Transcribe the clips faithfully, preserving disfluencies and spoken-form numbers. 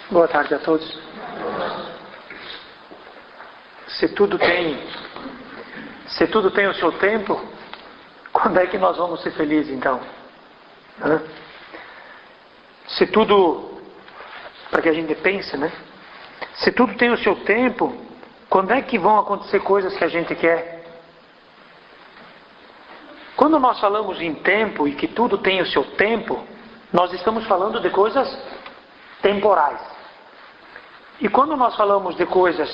Boa tarde a todos. Se tudo tem, se tudo tem o seu tempo, quando é que nós vamos ser felizes então? Hã? Se tudo, para que a gente pense, né? Se tudo tem o seu tempo, quando é que vão acontecer coisas que a gente quer? Quando nós falamos em tempo e que tudo tem o seu tempo, nós estamos falando de coisas temporais. E quando nós falamos de coisas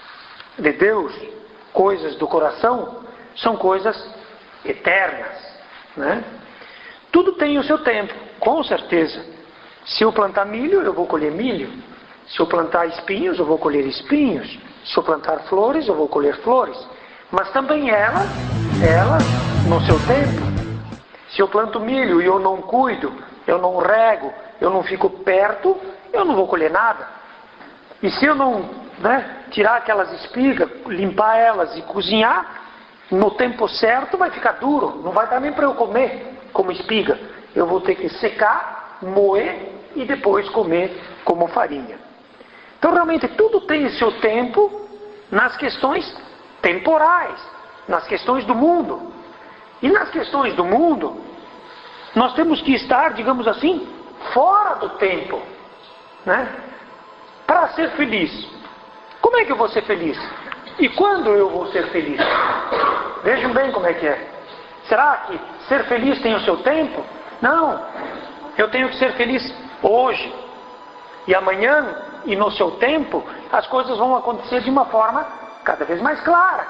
de Deus, coisas do coração, são coisas eternas, né? Tudo tem o seu tempo, com certeza. Se eu plantar milho, eu vou colher milho. Se eu plantar espinhos, eu vou colher espinhos. Se eu plantar flores, eu vou colher flores. Mas também ela, ela, no seu tempo. Se eu planto milho e eu não cuido, eu não rego, eu não fico perto, eu não vou colher nada. E se eu não, né, tirar aquelas espigas, limpar elas e cozinhar, no tempo certo vai ficar duro. Não vai dar nem para eu comer como espiga. Eu vou ter que secar, moer e depois comer como farinha. Então realmente tudo tem o seu tempo nas questões temporais, nas questões do mundo. E nas questões do mundo, nós temos que estar, digamos assim, fora do tempo, né? Para ser feliz. Como é que eu vou ser feliz? E quando eu vou ser feliz? Vejam bem como é que é. Será que ser feliz tem o seu tempo? Não. Eu tenho que ser feliz hoje. E amanhã, e no seu tempo, as coisas vão acontecer de uma forma cada vez mais clara.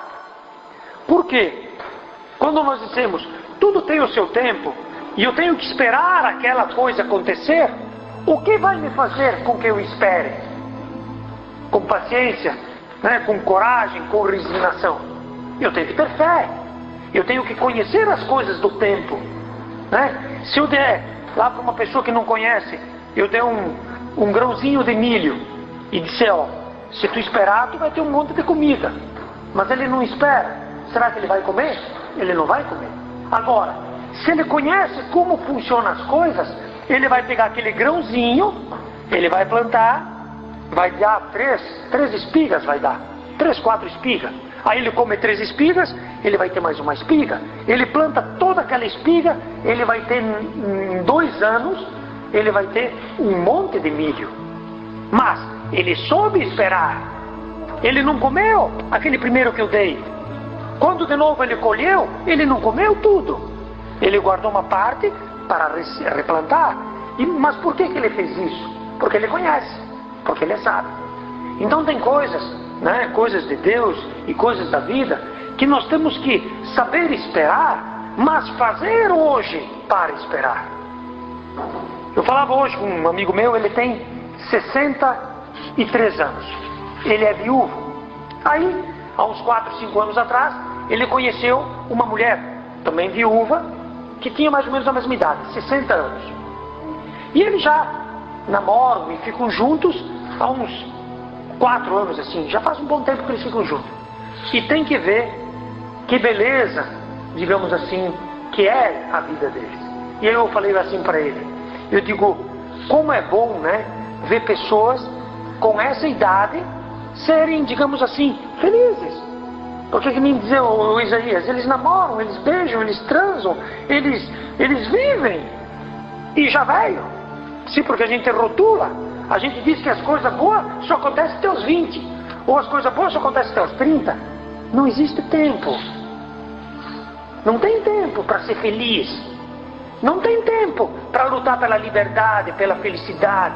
Por quê? Quando nós dizemos, tudo tem o seu tempo, e eu tenho que esperar aquela coisa acontecer, o que vai me fazer com que eu espere? Com paciência, né? Com coragem, com resignação. Eu tenho que ter fé. Eu tenho que conhecer as coisas do tempo, né? Se eu der lá para uma pessoa que não conhece, eu der um, um grãozinho de milho e disser, ó, se tu esperar, tu vai ter um monte de comida. Mas ele não espera. Será que ele vai comer? Ele não vai comer. Agora, se ele conhece como funcionam as coisas, ele vai pegar aquele grãozinho, ele vai plantar, vai dar três, três espigas, vai dar. Três, quatro espigas. Aí ele come três espigas, ele vai ter mais uma espiga. Ele planta toda aquela espiga, ele vai ter, em dois anos, ele vai ter um monte de milho. Mas ele soube esperar. Ele não comeu aquele primeiro que eu dei. Quando de novo ele colheu, ele não comeu tudo. Ele guardou uma parte para replantar. E, mas por que, que ele fez isso? Porque ele conhece. Porque ele é sábio. Então tem coisas, né, coisas de Deus e coisas da vida, que nós temos que saber esperar, mas fazer hoje para esperar. Eu falava hoje com um amigo meu, ele tem sessenta e três anos. Ele é viúvo. Aí, há uns quatro, cinco anos atrás, ele conheceu uma mulher, também viúva, que tinha mais ou menos a mesma idade, sessenta anos. E eles já namoram e ficam juntos há uns quatro anos assim, já faz um bom tempo que eles ficam juntos. E tem que ver que beleza, digamos assim, que é a vida deles. E aí eu falei assim para ele, eu digo, como é bom, né, ver pessoas com essa idade serem, digamos assim, felizes. Porque que nem dizer o, o Isaías, eles namoram, eles beijam, eles transam, eles, eles vivem, e já velho. Sim, porque a gente rotula, a gente diz que as coisas boas só acontecem até os vinte, ou as coisas boas só acontecem até os trinta. Não existe tempo. Não tem tempo para ser feliz. Não tem tempo para lutar pela liberdade, pela felicidade.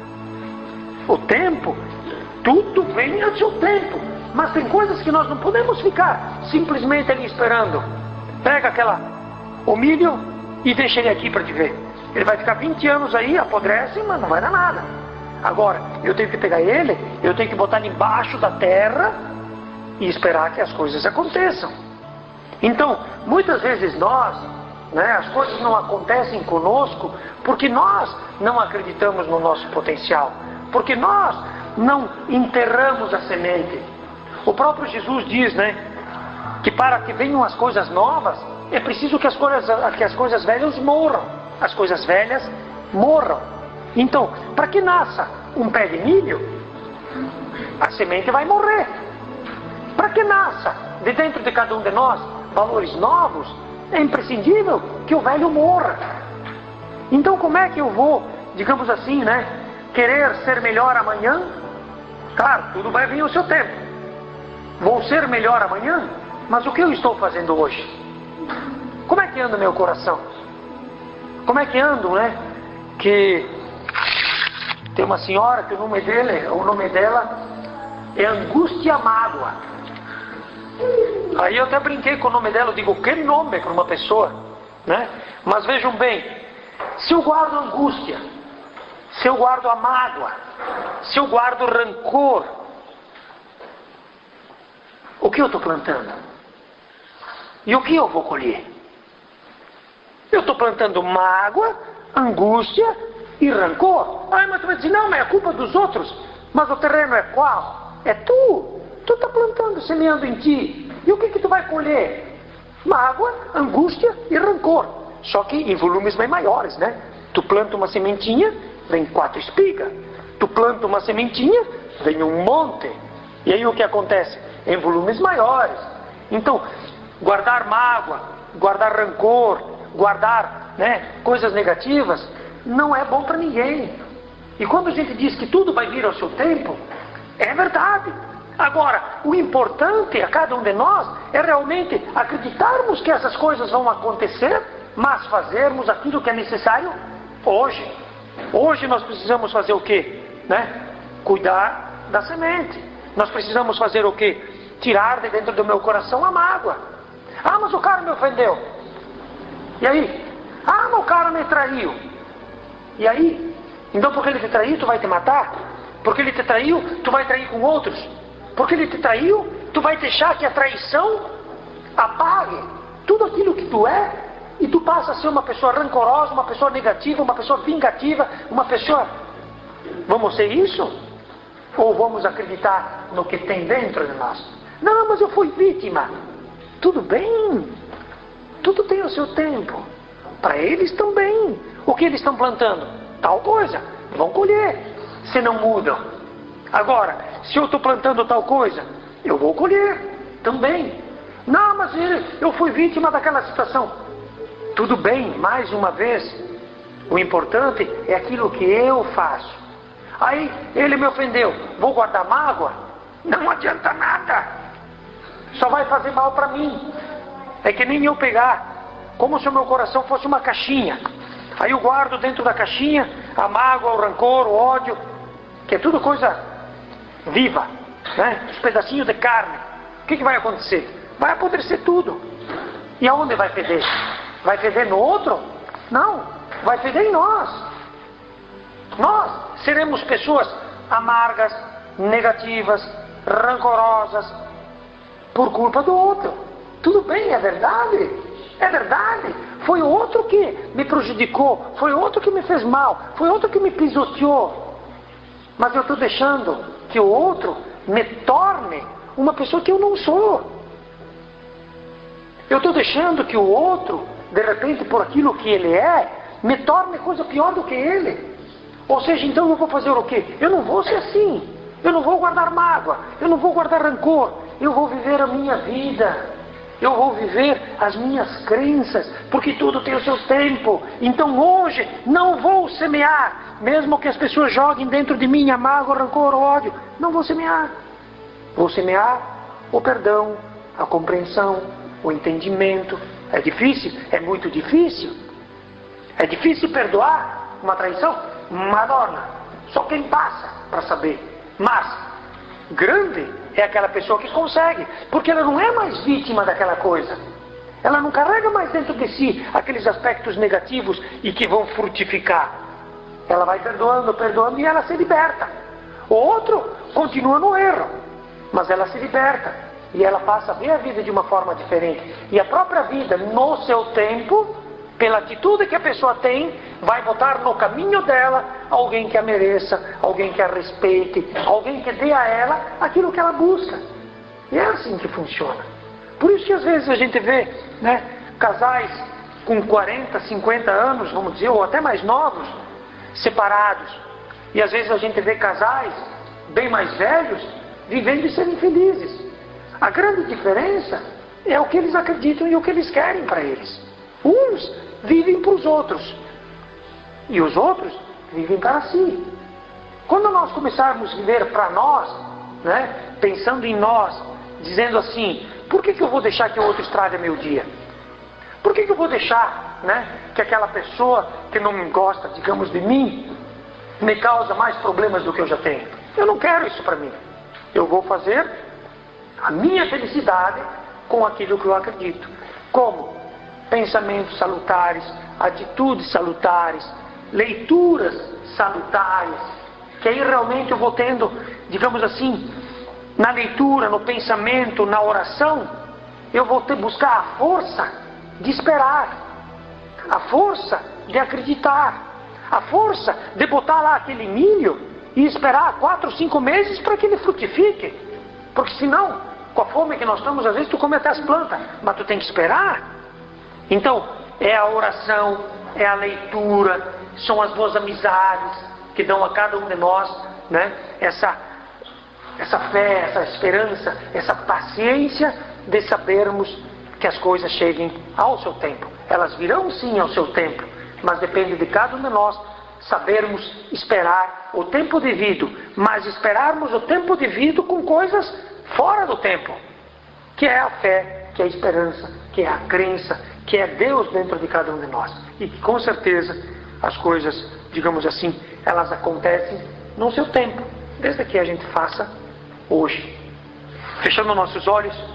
O tempo, tudo vem ao seu tempo. Mas tem coisas que nós não podemos ficar simplesmente ali esperando. Pega aquela, o milho e deixa ele aqui para te ver. Ele vai ficar vinte anos aí, apodrece, mas não vai dar nada. Agora, eu tenho que pegar ele, eu tenho que botar ele embaixo da terra e esperar que as coisas aconteçam. Então, muitas vezes nós, né, as coisas não acontecem conosco porque nós não acreditamos no nosso potencial. Porque nós não enterramos a semente. O próprio Jesus diz, né, que para que venham as coisas novas, é preciso que as coisas, que as coisas velhas morram. As coisas velhas morram. Então, para que nasça um pé de milho, a semente vai morrer. Para que nasça de dentro de cada um de nós valores novos, é imprescindível que o velho morra. Então, como é que eu vou, digamos assim, né, querer ser melhor amanhã? Claro, tudo vai vir ao seu tempo. Vou ser melhor amanhã, mas o que eu estou fazendo hoje? Como é que anda meu coração? Como é que ando, né? Que tem uma senhora que o nome dele, o nome dela é Angústia Mágoa. Aí eu até brinquei com o nome dela, eu digo, que nome para uma pessoa, né? Mas vejam bem, se eu guardo angústia, se eu guardo a mágoa, se eu guardo rancor, o que eu estou plantando? E o que eu vou colher? Eu estou plantando mágoa, angústia e rancor. Ah, mas tu vai dizer, não, mas é culpa dos outros. Mas o terreno é qual? É tu. Tu está plantando, semeando em ti. E o que que tu vai colher? Mágoa, angústia e rancor. Só que em volumes bem maiores, né? Tu planta uma sementinha, vem quatro espigas. Tu planta uma sementinha, vem um monte. E aí o que acontece? Em volumes maiores. Então, guardar mágoa, guardar rancor, guardar, né, coisas negativas, não é bom para ninguém. E quando a gente diz que tudo vai vir ao seu tempo, é verdade. Agora, o importante a cada um de nós é realmente acreditarmos que essas coisas vão acontecer, mas fazermos aquilo que é necessário hoje. Hoje nós precisamos fazer o quê? Né? Cuidar da semente. Nós precisamos fazer o quê? Tirar de dentro do meu coração a mágoa. Ah, mas o cara me ofendeu. E aí? Ah, mas o cara me traiu. E aí? Então porque ele te traiu, tu vai te matar? Porque ele te traiu, tu vai trair com outros? Porque ele te traiu, tu vai deixar que a traição apague tudo aquilo que tu é, e tu passa a ser uma pessoa rancorosa, uma pessoa negativa, uma pessoa vingativa, uma pessoa... Vamos ser isso? Ou vamos acreditar no que tem dentro de nós? Não, mas eu fui vítima. Tudo bem. Tudo tem o seu tempo. Para eles também. O que eles estão plantando? Tal coisa. Vão colher. Se não mudam. Agora, se eu estou plantando tal coisa, eu vou colher também. Não, mas eu fui vítima daquela situação. Tudo bem, mais uma vez. O importante é aquilo que eu faço. Aí, ele me ofendeu. Vou guardar mágoa? Não adianta nada. Só vai fazer mal para mim. É que nem eu pegar, como se o meu coração fosse uma caixinha. Aí eu guardo dentro da caixinha a mágoa, o rancor, o ódio, que é tudo coisa viva, né? Os pedacinhos de carne. O que que vai acontecer? Vai apodrecer tudo. E aonde vai feder? Vai feder no outro? Não, vai feder em nós. Nós seremos pessoas amargas, negativas, rancorosas, por culpa do outro. Tudo bem, é verdade. É verdade. Foi o outro que me prejudicou. Foi o outro que me fez mal. Foi o outro que me pisoteou. Mas eu estou deixando que o outro me torne uma pessoa que eu não sou. Eu estou deixando que o outro, de repente, por aquilo que ele é, me torne coisa pior do que ele. Ou seja, então eu vou fazer o quê? Eu não vou ser assim. Eu não vou guardar mágoa. Eu não vou guardar rancor. Eu vou viver a minha vida. Eu vou viver as minhas crenças. Porque tudo tem o seu tempo. Então hoje não vou semear. Mesmo que as pessoas joguem dentro de mim a mágoa, rancor, ódio. Não vou semear. Vou semear o perdão, a compreensão, o entendimento. É difícil? É muito difícil. É difícil perdoar uma traição? Madonna. Só quem passa para saber. Mas grande é aquela pessoa que consegue, porque ela não é mais vítima daquela coisa. Ela não carrega mais dentro de si aqueles aspectos negativos e que vão frutificar. Ela vai perdoando, perdoando e ela se liberta. O outro continua no erro, mas ela se liberta e ela passa a ver a vida de uma forma diferente. E a própria vida, no seu tempo, pela atitude que a pessoa tem, vai botar no caminho dela alguém que a mereça, alguém que a respeite, alguém que dê a ela aquilo que ela busca. E é assim que funciona. Por isso que às vezes a gente vê, né, casais com quarenta, cinquenta anos, vamos dizer, ou até mais novos, separados. E às vezes a gente vê casais bem mais velhos vivendo e sendo felizes. A grande diferença é o que eles acreditam e o que eles querem para eles. Uns vivem para os outros e os outros vivem para si. Quando nós começarmos a viver para nós, né, pensando em nós, dizendo assim, por que, que eu vou deixar que o outro estrague meu dia? Por que, que eu vou deixar, né, que aquela pessoa que não gosta, digamos, de mim, me causa mais problemas do que eu já tenho? Eu não quero isso para mim. Eu vou fazer a minha felicidade com aquilo que eu acredito. Como? Pensamentos salutares, atitudes salutares, leituras salutares, que aí realmente eu vou tendo, digamos assim, na leitura, no pensamento, na oração, eu vou ter, buscar a força de esperar, a força de acreditar, a força de botar lá aquele milho e esperar quatro, cinco meses para que ele frutifique. Porque senão, com a fome que nós estamos, às vezes tu come até as plantas, mas tu tem que esperar. Então, é a oração, é a leitura, são as boas amizades que dão a cada um de nós, né, essa, essa fé, essa esperança, essa paciência de sabermos que as coisas cheguem ao seu tempo. Elas virão sim ao seu tempo, mas depende de cada um de nós sabermos esperar o tempo devido, mas esperarmos o tempo devido com coisas fora do tempo, que é a fé, que é a esperança, que é a crença, que é Deus dentro de cada um de nós. E que com certeza as coisas, digamos assim, elas acontecem no seu tempo, desde que a gente faça hoje. Fechando nossos olhos,